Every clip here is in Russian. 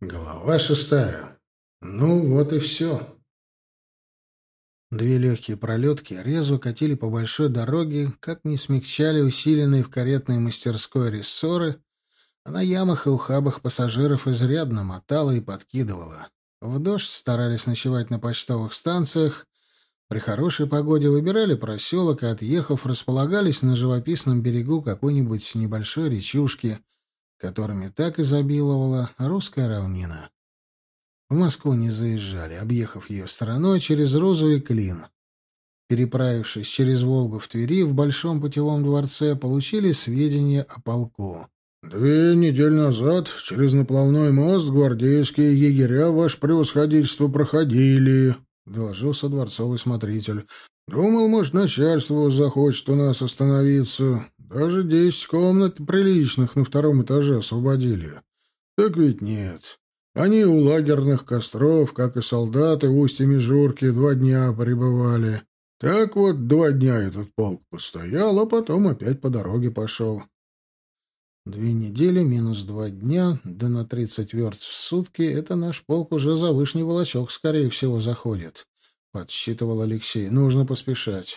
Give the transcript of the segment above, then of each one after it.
Глава 6. Ну, вот и все. Две легкие пролетки резво катили по большой дороге, как не смягчали усиленные в каретной мастерской рессоры, а на ямах и ухабах пассажиров изрядно мотало и подкидывало. В дождь старались ночевать на почтовых станциях, при хорошей погоде выбирали проселок и, отъехав, располагались на живописном берегу какой-нибудь небольшой речушки, которыми так изобиловала русская равнина. В Москву не заезжали, объехав ее стороной через Рузу и Клин. Переправившись через Волгу в Твери, в Большом путевом дворце получили сведения о полку. «2 недели назад через наплавной мост гвардейские егеря, ваше превосходительство, проходили», — доложился дворцовый смотритель. «Думал, может, начальство захочет у нас остановиться. Даже 10 комнат приличных на 2-м этаже освободили. Так ведь нет. Они у лагерных костров, как и солдаты в устье Межурки, 2 дня пребывали. Так вот, 2 дня этот полк постоял, а потом опять по дороге пошел». 2 недели минус 2 дня, да на 30 верст в сутки — это наш полк уже за Вышний Волочок, скорее всего, заходит, — подсчитывал Алексей. Нужно поспешать.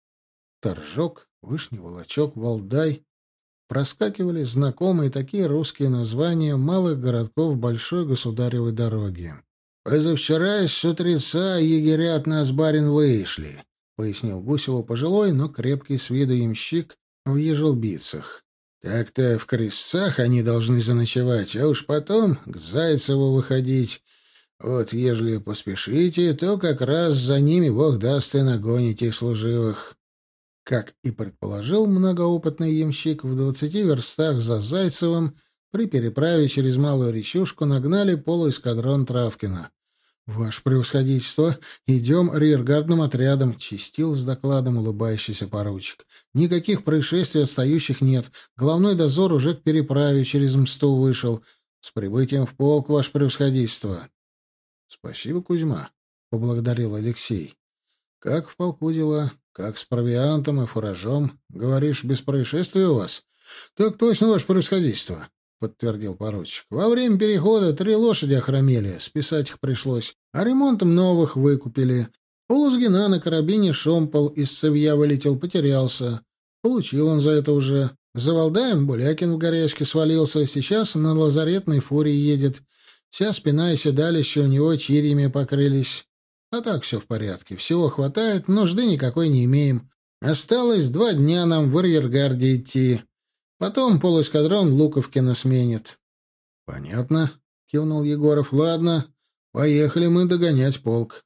Торжок, Вышний Волочок, Валдай. Проскакивали знакомые такие русские названия малых городков большой государевой дороги. «Позавчера с утреца егеря от нас, барин, вышли», — пояснил Гусеву пожилой, но крепкий с виду ямщик в ежелбицах. «Так-то в Крестцах они должны заночевать, а уж потом к Зайцеву выходить. Вот, ежели поспешите, то как раз за ними Бог даст и нагоните служивых». Как и предположил многоопытный ямщик, в 20 верстах за Зайцевым при переправе через Малую речушку нагнали полуэскадрон Травкина. «Ваше превосходительство, идем риергардным отрядом», — чистил с докладом улыбающийся поручик. «Никаких происшествий отстающих нет. Головной дозор уже к переправе через Мсту вышел. С прибытием в полк, ваше превосходительство». «Спасибо, Кузьма», — поблагодарил Алексей. «Как в полку дела? Как с провиантом и фуражом? Говоришь, без происшествий у вас?» «Так точно, ваше превосходительство», — подтвердил поручик. «Во время перехода 3 лошади охромели, списать их пришлось, а ремонтом новых выкупили. Полузгина на карабине шомпол из цевья вылетел, потерялся. Получил он за это уже. За Валдаем Булякин в горячке свалился, сейчас на лазаретной фуре едет. Вся спина и седалище у него чирьями покрылись. А так все в порядке, всего хватает, нужды никакой не имеем. Осталось 2 дня нам в арьергарде идти. Потом полуэскадрон Луковкина сменит». «Понятно», — кивнул Егоров. «Ладно, поехали мы догонять полк».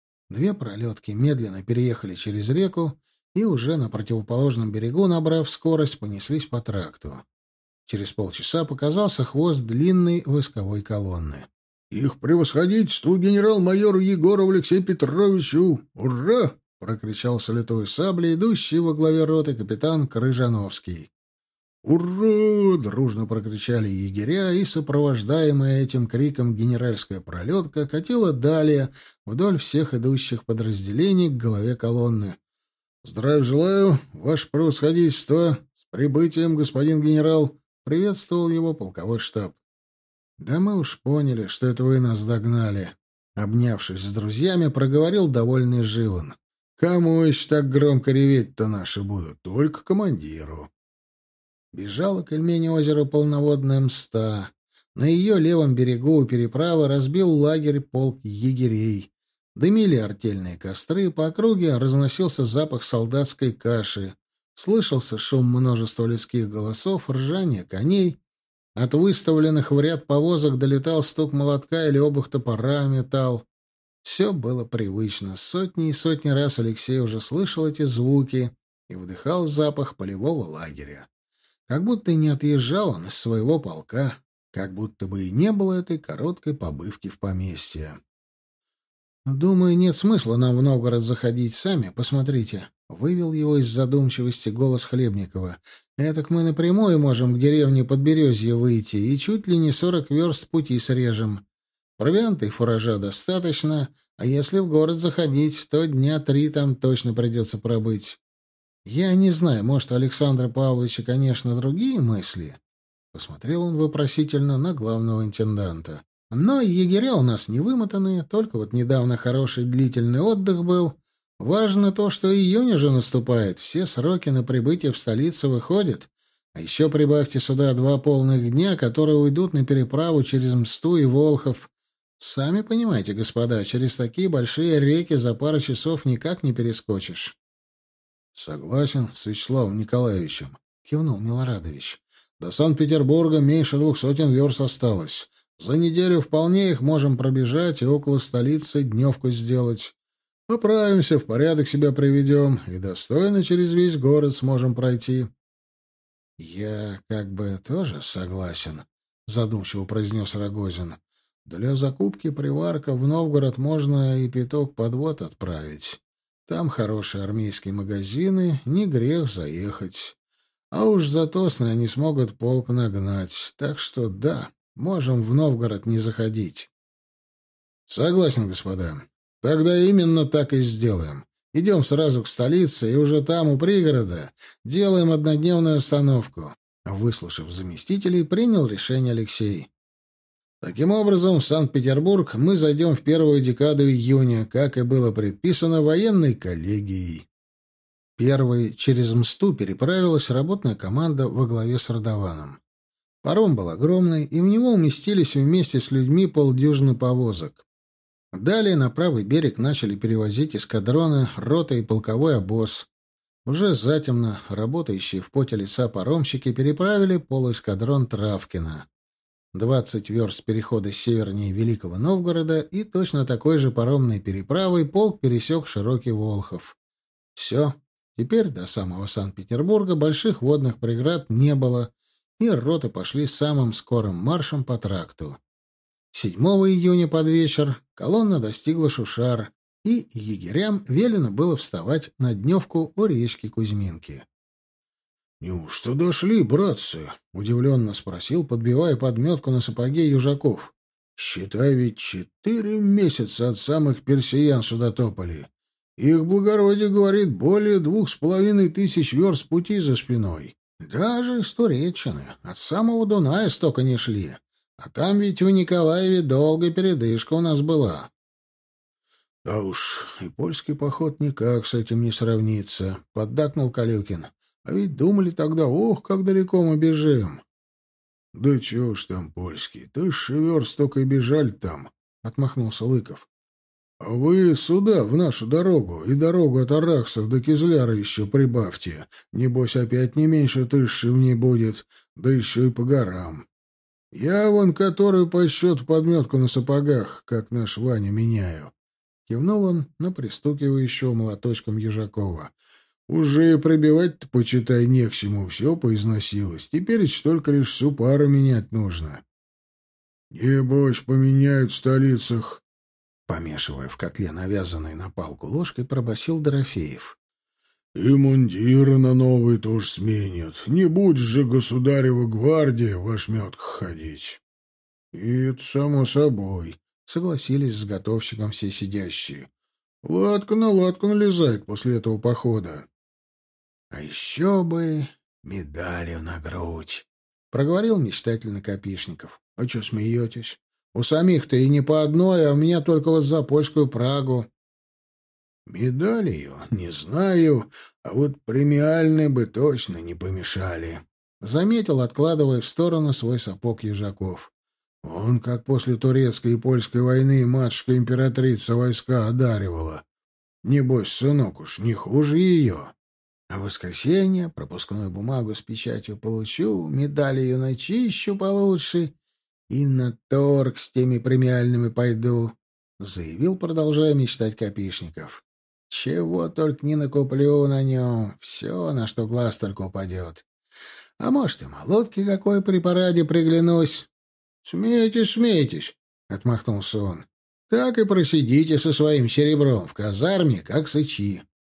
2 пролетки медленно переехали через реку и уже на противоположном берегу, набрав скорость, понеслись по тракту. Через полчаса показался хвост длинной войсковой колонны. «Их превосходительству генерал-майору Егорову Алексею Петровичу! Ура!» — прокричал с литой саблей идущий во главе роты капитан Крыжановский. «Ура!» — дружно прокричали егеря, и, сопровождаемая этим криком генеральская пролетка катила далее вдоль всех идущих подразделений к голове колонны. «Здравия желаю, ваше превосходительство! С прибытием, господин генерал!» — приветствовал его полковой штаб. «Да мы уж поняли, что это вы нас догнали», — обнявшись с друзьями, проговорил довольный Живан. «Кому еще так громко реветь-то наши будут? Только командиру». Бежала к Ильмени озера полноводная Мста. На ее левом берегу у переправы разбил лагерь полк егерей. Дымили артельные костры, по округе разносился запах солдатской каши. Слышался шум множества людских голосов, ржание коней. От выставленных в ряд повозок долетал стук молотка или обух топора металл. Все было привычно. Сотни и сотни раз Алексей уже слышал эти звуки и вдыхал запах полевого лагеря. Как будто и не отъезжал он из своего полка, как будто бы и не было этой короткой побывки в поместье. «Думаю, нет смысла нам в Новгород заходить сами. Посмотрите», — вывел его из задумчивости голос Хлебникова. «Этак мы напрямую можем к деревне Подберезье выйти и чуть ли не 40 верст пути срежем. Провианта и фуража достаточно, а если в город заходить, то 3 дня там точно придется пробыть. Я не знаю, может, у Александра Павловича, конечно, другие мысли». Посмотрел он вопросительно на главного интенданта. Но егеря у нас не вымотанные, только вот недавно хороший длительный отдых был. Важно то, что июнь уже наступает, все сроки на прибытие в столицу выходят. А еще прибавьте сюда 2 полных дня, которые уйдут на переправу через Мсту и Волхов. Сами понимаете, господа, через такие большие реки за пару часов никак не перескочишь. — Согласен с Вячеславом Николаевичем, — кивнул Милорадович. — До Санкт-Петербурга меньше 200 верст осталось. За неделю вполне их можем пробежать и около столицы дневку сделать. Поправимся, в порядок себя приведем и достойно через весь город сможем пройти. — Я как бы тоже согласен, — задумчиво произнес Рогозин. — Для закупки приварка в Новгород можно и пяток подвод отправить. Там хорошие армейские магазины, не грех заехать. А уж за Тосны они смогут полк нагнать. Так что да, можем в Новгород не заходить. — Согласен, господа. Тогда именно так и сделаем. Идем сразу к столице, и уже там, у пригорода, делаем однодневную остановку. Выслушав заместителей, принял решение Алексей. Таким образом, в Санкт-Петербург мы зайдем в первую декаду июня, как и было предписано военной коллегией. Первой через Мсту переправилась работная команда во главе с Радованом. Паром был огромный, и в него уместились вместе с людьми полдюжины повозок. Далее на правый берег начали перевозить эскадроны, рота и полковой обоз. Уже затемно работающие в поте леса паромщики переправили полуэскадрон Травкина. 20 верст перехода севернее Великого Новгорода, и точно такой же паромной переправой полк пересек широкий Волхов. Все. Теперь до самого Санкт-Петербурга больших водных преград не было, и роты пошли самым скорым маршем по тракту. 7 июня под вечер колонна достигла Шушар, и егерям велено было вставать на дневку у речки Кузьминки. — Неужто дошли, братцы? — удивленно спросил, подбивая подметку на сапоге Южаков. — Считай, ведь 4 месяца от самых персиян сюда топали. Их благородие говорит, более 2500 верст пути за спиной. Даже из Туреччины, от самого Дуная столько не шли. А там ведь в Николаеве долгая передышка у нас была. — Да уж, и польский поход никак с этим не сравнится, — поддакнул Калюкин. — А ведь думали тогда, ох, как далеко мы бежим. — Да чего ж там польский, 1000 верст только и бежали там, — отмахнулся Лыков. — А вы сюда, в нашу дорогу, и дорогу от Арахсов до Кизляра еще прибавьте. Небось, опять не меньше 1000 в ней будет, да еще и по горам. Я вон которую по счету подметку на сапогах, как наш Ваня, меняю. Кивнул он на пристукивающего молоточком Ежакова. Уже и пробивать-то, почитай, не к чему, все поизносилось. Теперь только лишь всю пару менять нужно. — Небось, поменяют в столицах, — помешивая в котле навязанной на палку ложкой, пробасил Дорофеев. — И мундиры на новые тоже сменят. Не будешь же государева гвардия в ошметках ходить. — И это само собой, — согласились с готовщиком все сидящие. — Латка на латку налезает после этого похода. — А еще бы медалью на грудь, — проговорил мечтательно Копишников. — А че смеетесь? У самих-то и не по одной, а у меня только вот за польскую Прагу. — Медалью не знаю, а вот премиальные бы точно не помешали, — заметил, откладывая в сторону свой сапог Ежаков. Он как после турецкой и польской войны матушка-императрица войска одаривала. Небось, сынок уж не хуже ее. А в воскресенье пропускную бумагу с печатью получу, медаль ее начищу получше и на торг с теми премиальными пойду, — заявил, продолжая мечтать Копишников. Чего только не накуплю на нем, все, на что глаз только упадет. А может, и молотки какой при параде приглянусь. — Смейтесь, смейтесь, — отмахнулся он. — Так и просидите со своим серебром в казарме, как сычи.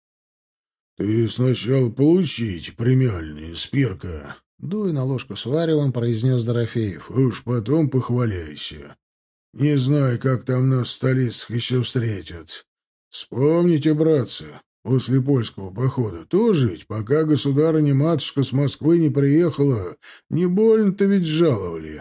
— Ты сначала получите премиальные, Спирка, — дуя на ложку с варевом, произнес Дорофеев. — Уж потом похваляйся. Не знаю, как там нас в столицах еще встретят. Вспомните, братцы, после польского похода тоже ведь, пока государыня-матушка с Москвы не приехала, не больно-то ведь жаловали.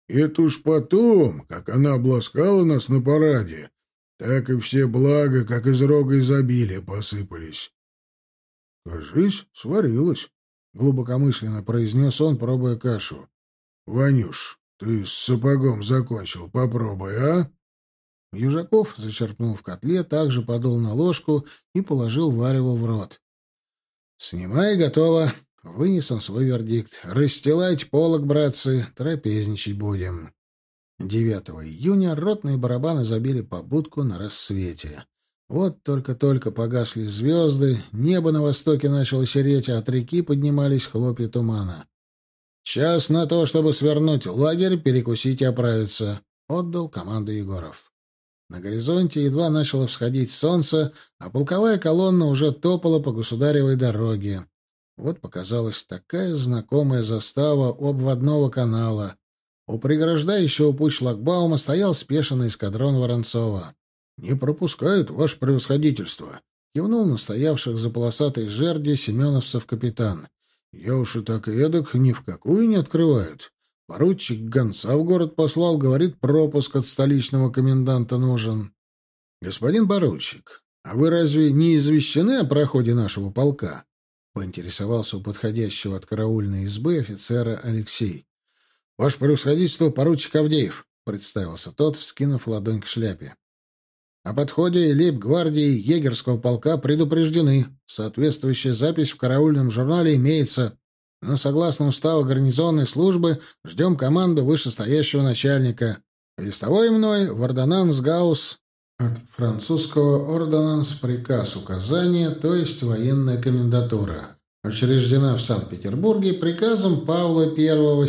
Это уж потом, как она обласкала нас на параде, так и все блага, как из рога изобилия, посыпались. — Кажись, сварилась, — глубокомысленно произнес он, пробуя кашу. — Ванюш, ты с сапогом закончил, попробуй, а? Южаков зачерпнул в котле, также подул на ложку и положил варево в рот. — Снимай, готово. Вынес он свой вердикт. Расстилайте полог, братцы, трапезничать будем. 9 июня ротные барабаны забили по будку на рассвете. Вот только-только погасли звезды, небо на востоке начало сереть, а от реки поднимались хлопья тумана. «Час на то, чтобы свернуть лагерь, перекусить и оправиться», — отдал команду Егоров. На горизонте едва начало всходить солнце, а полковая колонна уже топала по государевой дороге. Вот показалась такая знакомая застава у обводного канала. У преграждающего путь шлагбаума стоял спешенный эскадрон Воронцова. «Не пропускают, ваше превосходительство», — кивнул на стоявших за полосатой жерди семеновцев капитан. «Я уж и так и эдак ни в какую не открывают. Поручик гонца в город послал, говорит, пропуск от столичного коменданта нужен». «Господин поручик, а вы разве не извещены о проходе нашего полка?» — поинтересовался у подходящего от караульной избы офицера Алексей. «Ваше превосходительство, поручик Авдеев», — представился тот, вскинув ладонь к шляпе. «О подходе лейб-гвардии егерского полка предупреждены. Соответствующая запись в караульном журнале имеется. Но, согласно уставу гарнизонной службы, ждем команду вышестоящего начальника. Листовой мной в ордонанс Гаусс, от французского «ордонанс» — приказ, указание, то есть военная комендатура. Учреждена в Санкт-Петербурге приказом Павла I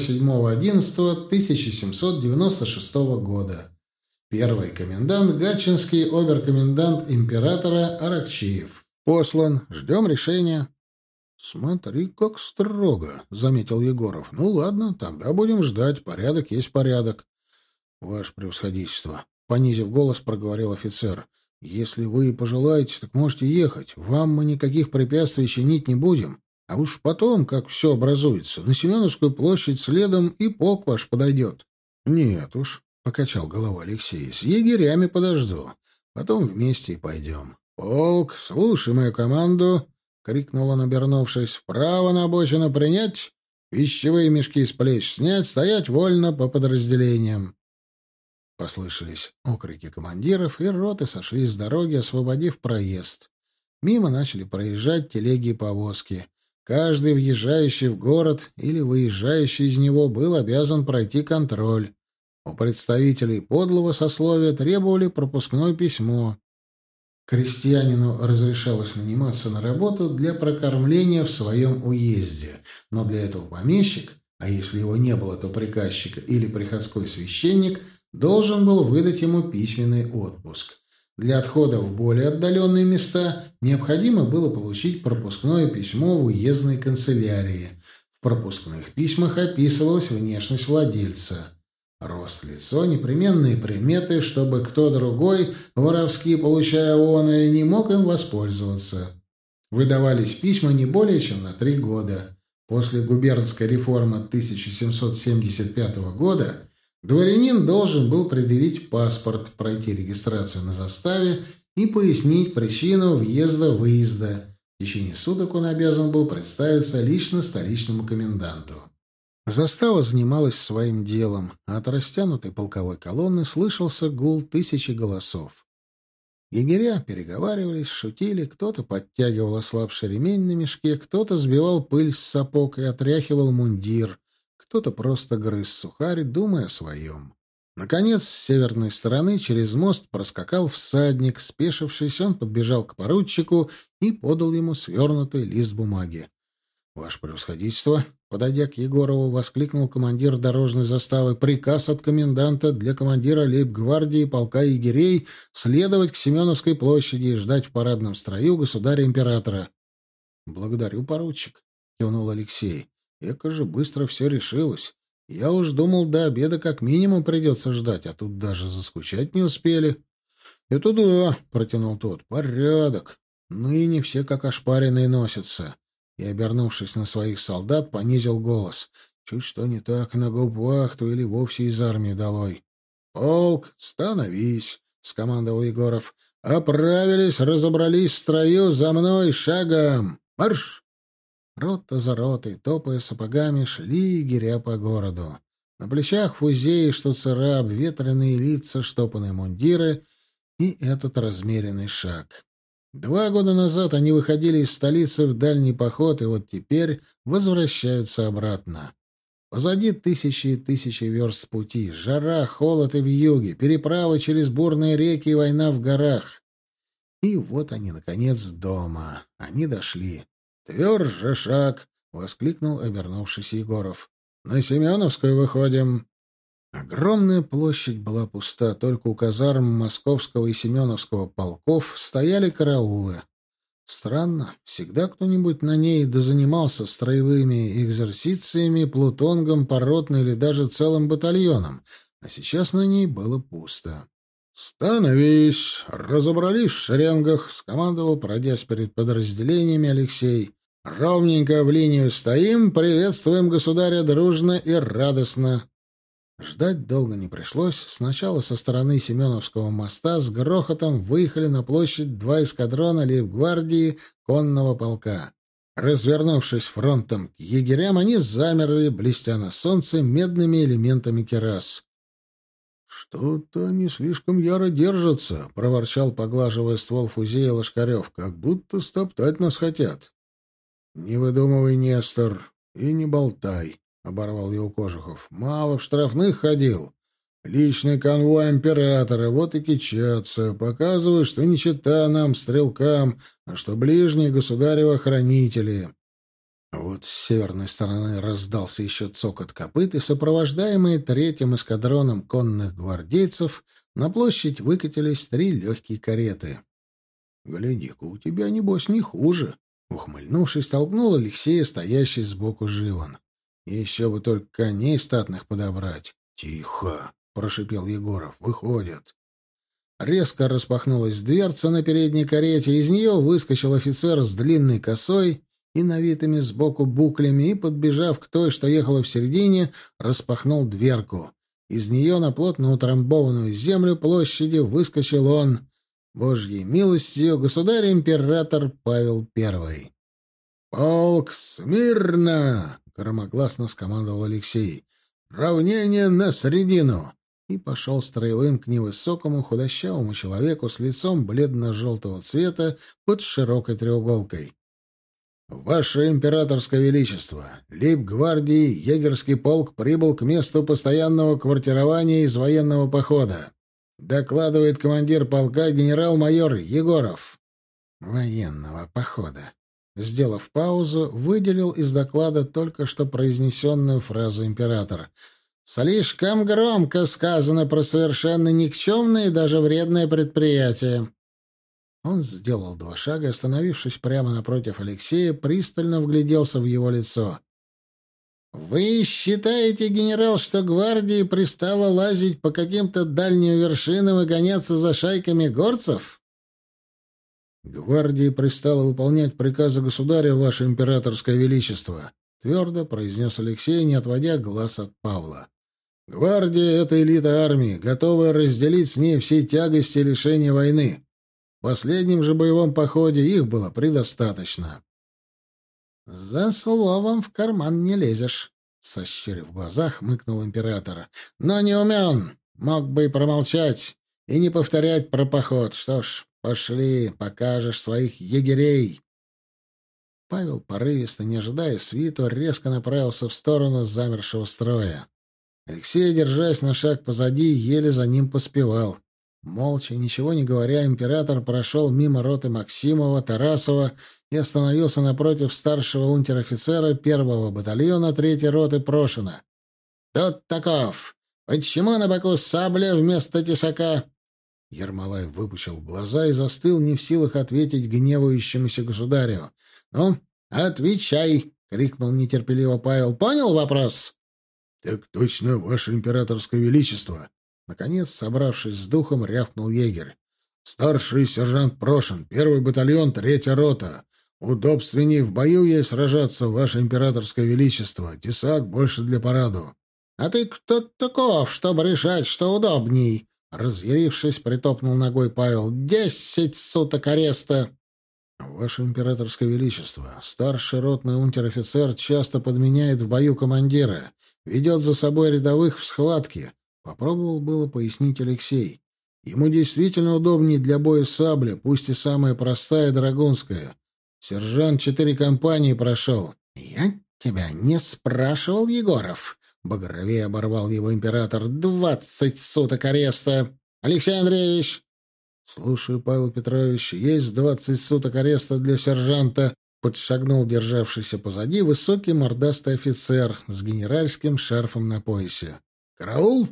7.11.1796 года. Первый комендант Гатчинский оберкомендант императора Аракчеев. Послан. Ждем решения. — Смотри, как строго, — заметил Егоров. — Ну, ладно, тогда будем ждать. Порядок есть порядок. — Ваше превосходительство, — понизив голос, проговорил офицер. — Если вы пожелаете, так можете ехать. Вам мы никаких препятствий чинить не будем. А уж потом, как все образуется, на Семеновскую площадь следом и полк ваш подойдет. — Нет уж, — покачал головой Алексей, — с егерями подожду. Потом вместе и пойдем. — Полк, слушай мою команду, — крикнул он, обернувшись. — Вправо на обочину принять, пищевые мешки с плеч снять, стоять вольно по подразделениям. Послышались окрики командиров, и роты сошли с дороги, освободив проезд. Мимо начали проезжать телеги и повозки. Каждый въезжающий в город или выезжающий из него был обязан пройти контроль. У представителей подлого сословия требовали пропускное письмо. Крестьянину разрешалось наниматься на работу для прокормления в своем уезде, но для этого помещик, а если его не было, то приказчик или приходской священник, должен был выдать ему письменный отпуск. Для отхода в более отдаленные места необходимо было получить пропускное письмо в уездной канцелярии. В пропускных письмах описывалась внешность владельца. Рост, лицо, непременные приметы, чтобы кто другой, воровски получая оное, не мог им воспользоваться. Выдавались письма не более чем на 3 года. После губернской реформы 1775 года дворянин должен был предъявить паспорт, пройти регистрацию на заставе и пояснить причину въезда-выезда. В течение суток он обязан был представиться лично столичному коменданту. Застава занималась своим делом, а от растянутой полковой колонны слышался гул тысячи голосов. Егеря переговаривались, шутили, кто-то подтягивал ослабший ремень на мешке, кто-то сбивал пыль с сапог и отряхивал мундир, кто-то просто грыз сухарь, думая о своем. Наконец, с северной стороны через мост проскакал всадник. Спешившись, он подбежал к поручику и подал ему свернутый лист бумаги. — Ваше превосходительство, подойдя к Егорову, воскликнул командир дорожной заставы: приказ от коменданта для командира лейб-гвардии полка егерей следовать к Семеновской площади и ждать в парадном строю государя-императора. — Благодарю, поручик, — кивнул Алексей. — Эко же быстро все решилось. Я уж думал, до обеда как минимум придется ждать, а тут даже заскучать не успели. — Это да, — протянул тот, — порядок. Ныне все как ошпаренные носятся. И, обернувшись на своих солдат, понизил голос. — Чуть что не так, на гауптвахту или вовсе из армии долой. — Полк, становись! — скомандовал Егоров. — Оправились, разобрались в строю, за мной, шагом! Марш! Рота за ротой, топая сапогами, шли егеря по городу. На плечах фузеи, штуцера, обветренные лица, штопанные мундиры и этот размеренный шаг. 2 года назад они выходили из столицы в дальний поход, и вот теперь возвращаются обратно. Позади тысячи и тысячи верст пути, жара, холод и вьюги, переправы через бурные реки и война в горах. И вот они, наконец, дома. Они дошли. «Тверже шаг!» — воскликнул обернувшийся Егоров. «На Семеновскую выходим!» Огромная площадь была пуста, только у казарм Московского и Семеновского полков стояли караулы. Странно, всегда кто-нибудь на ней дозанимался строевыми экзерсициями, плутонгом, поротной или даже целым батальоном, а сейчас на ней было пусто. «Становись! Разобрались в шеренгах!» — скомандовал, пройдясь перед подразделениями, Алексей. «Ровненько в линию стоим, приветствуем государя дружно и радостно!» Ждать долго не пришлось. Сначала со стороны Семеновского моста с грохотом выехали на площадь 2 эскадрона лейб-гвардии конного полка. Развернувшись фронтом к егерям, они замерли, блестя на солнце медными элементами кирас. «Что-то они слишком яро держатся», — проворчал, поглаживая ствол фузея Лошкарев, — «как будто стоптать нас хотят». «Не выдумывай, Нестор, и не болтай», — оборвал его Кожухов. «Мало в штрафных ходил. Личный конвой императора, вот и кичатся. Показывают, что не чета нам, стрелкам, а что ближние государевы охранители». Вот с северной стороны раздался еще цокот копыт, и сопровождаемые 3-м эскадроном конных гвардейцев на площадь выкатились 3 легкие кареты. «Гляди-ка, у тебя, небось, не хуже», — ухмыльнувшись, толкнул Алексея, стоящий сбоку Живан. «Еще бы только коней статных подобрать». «Тихо!» — прошипел Егоров. «Выходят». Резко распахнулась дверца на передней карете, из нее выскочил офицер с длинной косой и навитыми сбоку буклями, и, подбежав к той, что ехала в середине, распахнул дверку. Из нее на плотно утрамбованную землю площади выскочил он, Божьей милостью, государь-император Павел I. «Полк, смирно!» — громогласно скомандовал Алексей. «Равнение на середину!» И пошел строевым к невысокому худощавому человеку с лицом бледно-желтого цвета под широкой треуголкой. «Ваше императорское величество, лейб-гвардии егерский полк прибыл к месту постоянного квартирования из военного похода. Докладывает командир полка генерал-майор Егоров». «Военного похода». Сделав паузу, выделил из доклада только что произнесенную фразу император. «Слишком громко сказано про совершенно никчемное и даже вредное предприятие». Он сделал 2 шага, остановившись прямо напротив Алексея, пристально вгляделся в его лицо. «Вы считаете, генерал, что гвардии пристало лазить по каким-то дальним вершинам и гоняться за шайками горцев?» «Гвардии пристало выполнять приказы государя, ваше императорское величество», — твердо произнес Алексей, не отводя глаз от Павла. «Гвардия — это элита армии, готовая разделить с ней все тягости и лишения войны. В последнем же боевом походе их было предостаточно». «За словом в карман не лезешь», — сощурив глаза, хмыкнул император. «Но не умен. Мог бы и промолчать, и не повторять про поход. Что ж, пошли, покажешь своих егерей». Павел, порывисто, не ожидая свиту, резко направился в сторону замершего строя. Алексей, держась на шаг позади, еле за ним поспевал. Молча, ничего не говоря, император прошел мимо роты Максимова, Тарасова и остановился напротив старшего унтер-офицера 1-го батальона 3-й роты Прошина. «Тут таков! Почему на боку сабля вместо тесака?» Ермолай выпучил глаза и застыл, не в силах ответить гневающемуся государю. «Ну, отвечай!» — крикнул нетерпеливо Павел. «Понял вопрос?» «Так точно, ваше императорское величество!» Наконец, собравшись с духом, рявкнул егерь. «Старший сержант Прошин, 1-й батальон, 3-я рота. Удобственней в бою ей сражаться, ваше императорское величество. Тесак больше для параду. — А ты кто таков, чтобы решать, что удобней? — разъярившись, притопнул ногой Павел. — 10 суток ареста! — Ваше императорское величество, старший ротный унтер-офицер часто подменяет в бою командира, ведет за собой рядовых в схватке. Попробовал было пояснить Алексей. Ему действительно удобнее для боя сабля, пусть и самая простая драгунская. Сержант 4 компании прошел. — Я тебя не спрашивал, Егоров. Багровее оборвал его император. 20 суток ареста! Алексей Андреевич! — Слушаю, Павел Петрович, есть 20 суток ареста для сержанта. Подшагнул державшийся позади высокий мордастый офицер с генеральским шарфом на поясе. «Караул!»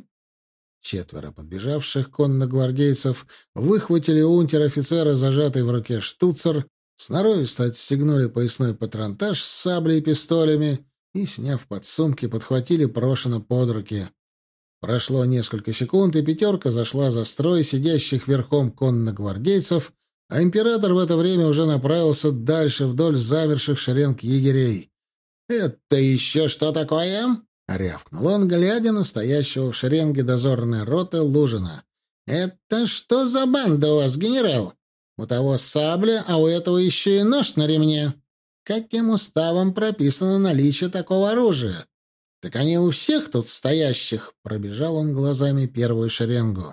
4 подбежавших конногвардейцев выхватили у унтер-офицера зажатый в руке штуцер, сноровисто отстегнули поясной патронтаж с саблей и пистолями и, сняв подсумки, подхватили Прошина под руки. Прошло несколько секунд, и 5 зашла за строй сидящих верхом конногвардейцев, а император в это время уже направился дальше вдоль замерших шеренг егерей. «Это еще что такое?» — рявкнул он, глядя на стоящего в шеренге дозорной роты Лужина. «Это что за банда у вас, генерал? У того сабля, а у этого еще и нож на ремне. Каким уставом прописано наличие такого оружия? Так они у всех тут стоящих?» — пробежал он глазами первую шеренгу.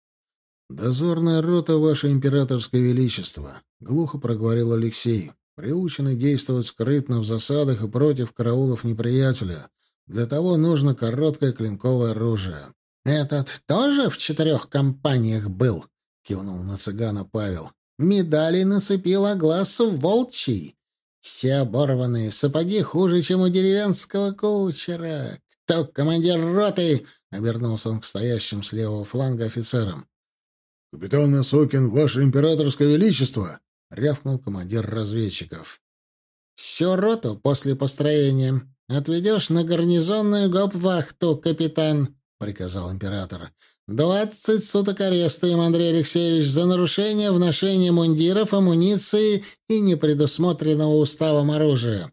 «Дозорная рота, ваше императорское величество», — глухо проговорил Алексей, «приучены действовать скрытно в засадах и против караулов неприятеля. Для того нужно короткое клинковое оружие». «Этот тоже в 4 компаниях был?» — кивнул на цыгана Павел. «Медали нацепил, а глаз волчий. Все оборванные, сапоги хуже, чем у деревенского кучера. Кто командир роты?» — обернулся он к стоящим с левого фланга офицерам. «Капитан Насокин, ваше императорское величество!» — рявкнул командир разведчиков. «Всю роту после построения отведешь на гарнизонную гауптвахту, капитан», — приказал император. 20 суток ареста им, Андрей Алексеевич, за нарушение в ношении мундиров, амуниции и непредусмотренного уставом оружия.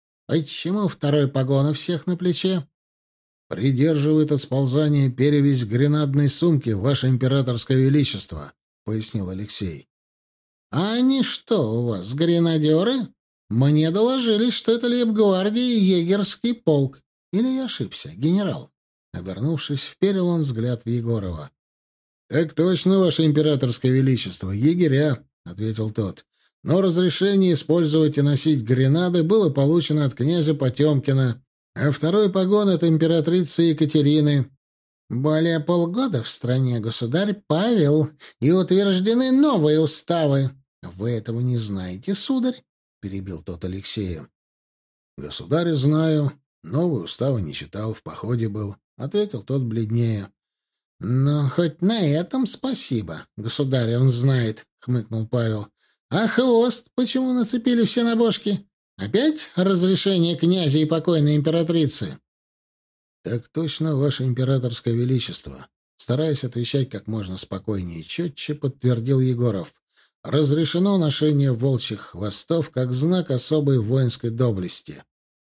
Почему 2 погон у всех на плече?» «Придерживает от сползания перевязь гренадной сумки, ваше императорское величество», — пояснил Алексей. «А они что у вас, гренадеры? Мне доложили, что это лейб-гвардия и егерский полк. Или я ошибся, генерал?» Обернувшись, вперил он взгляд в Егорова. «Так точно, ваше императорское величество, егеря», — ответил тот. «Но разрешение использовать и носить гренады было получено от князя Потемкина, а 2 погон от императрицы Екатерины». «Более полгода в стране государь Павел, и утверждены новые уставы. Вы этого не знаете, сударь?» — перебил тот Алексея. «Государя знаю, новые уставы не читал, в походе был», — ответил тот бледнее. «Ну, хоть на этом спасибо. Государя он знает», — хмыкнул Павел. «А хвост почему нацепили все на бошки? Опять разрешение князя и покойной императрицы?» «Так точно, ваше императорское величество», — стараясь отвечать как можно спокойнее и четче, подтвердил Егоров. «Разрешено ношение волчьих хвостов как знак особой воинской доблести».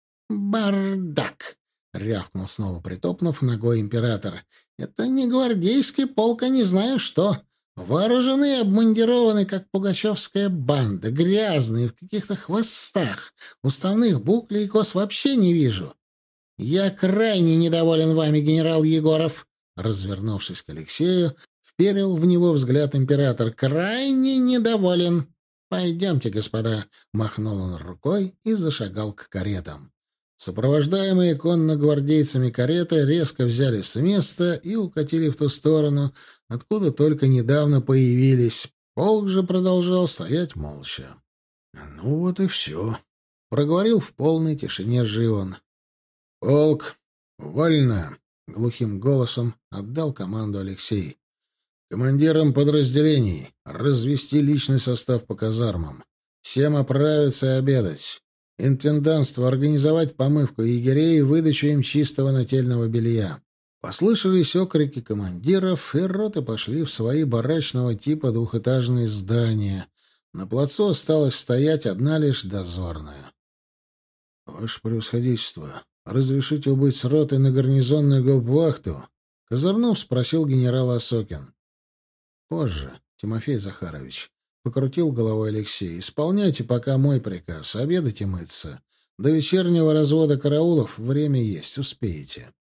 «Бардак!» — рявкнул снова, притопнув ногой император. «Это не гвардейский полк, а не знаю что. Вооружены и обмундированы, как пугачевская банда, грязные, в каких-то хвостах. Уставных буклей и кос вообще не вижу. Я крайне недоволен вами, генерал Егоров». Развернувшись к Алексею, вперил в него взгляд император. «Крайне недоволен. Пойдемте, господа», — махнул он рукой и зашагал к каретам. Сопровождаемые конногвардейцами кареты резко взялись с места и укатили в ту сторону, откуда только недавно появились. Полк же продолжал стоять молча. «Ну вот и все», — проговорил в полной тишине Живан. «Полк, вольно!» — глухим голосом отдал команду Алексей. «Командирам подразделений развести личный состав по казармам. Всем оправиться и обедать. Интендантству организовать помывку егерей и выдачу им чистого нательного белья». Послышались окрики командиров, и роты пошли в свои барачного типа 2-этажные здания, На плацу осталась стоять одна лишь дозорная. — Ваше превосходительство, разрешите убыть с ротой на гарнизонную гауптвахту? — козырнув, спросил генерал Осокин. — Позже, Тимофей Захарович, — покрутил головой Алексей, — исполняйте пока мой приказ, обедать и мыться. До вечернего развода караулов время есть, успеете.